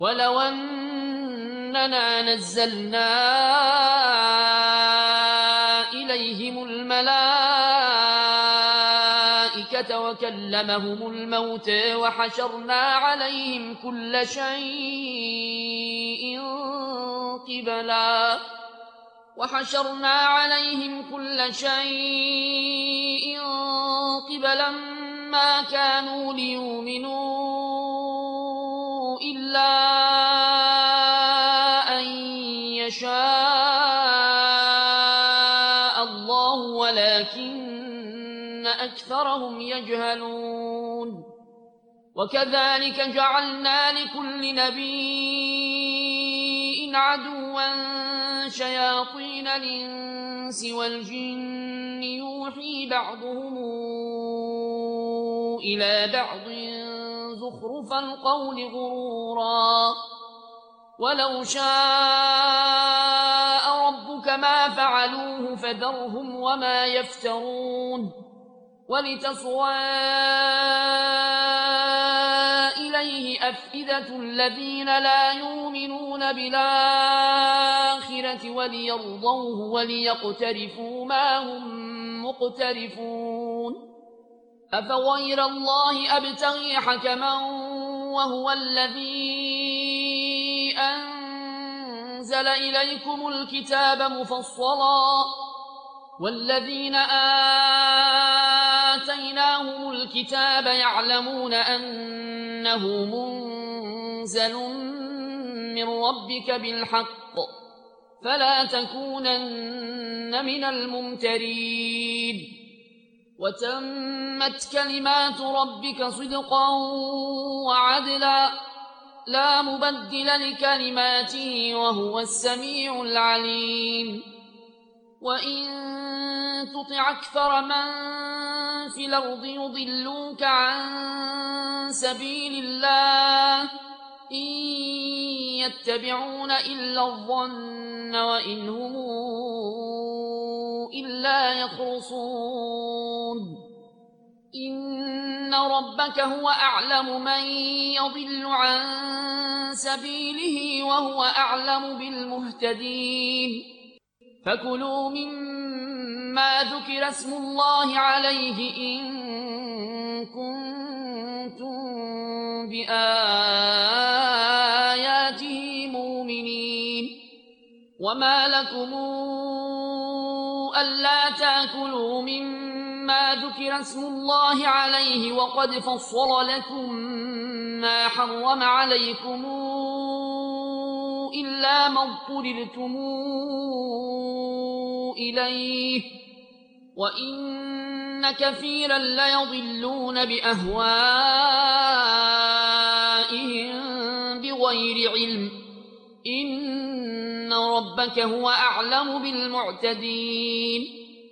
ولو أننا نزلنا إليهم الملائكة وكلمهم الموت وحشرنا عليهم كل شيء قبلا ما كانوا ليؤمنوا إلا أن يشاء الله ولكن أكثرهم يجهلون وكذلك جعلنا لكل نبي عدوا شياطين الإنس والجن يوحي بعضهم إلى بعض زخرف القول غرورا ولو شاء ربك ما فعلوه فذرهم وما يفترون ولتصغى إليه أفئدة الذين لا يؤمنون بالآخرة وليرضوه وليقترفوا ما هم مقترفون أفغير الله أبتغي حكما وهو الذي أنزل إليكم الكتاب مفصلا والذين آتيناهم الكتاب يعلمون أنه منزل من ربك بالحق فلا تكونن من الممترين وتمت كلمات ربك صدقا وعدلا لا مبدل لكلماته وهو السميع العليم وإن تطع أكثر من في الأرض يضلوك عن سبيل الله إن يتبعون إلا الظن وإن هم إلا يخرصون إن ربك هو أعلم من يضل عن سبيله وهو أعلم بالمهتدين فكلوا مما ذكر اسم الله عليه إن كنتم بآياته مؤمنين وما لكم ألا تأكلوا مما ذكر اسم الله عليه وقد فصل لكم ما حرم عليكم إلا ما اضطررتم إليه وإن كثيرا ليضلون بأهوائهم بغير علم إن ربك هو أعلم بالمعتدين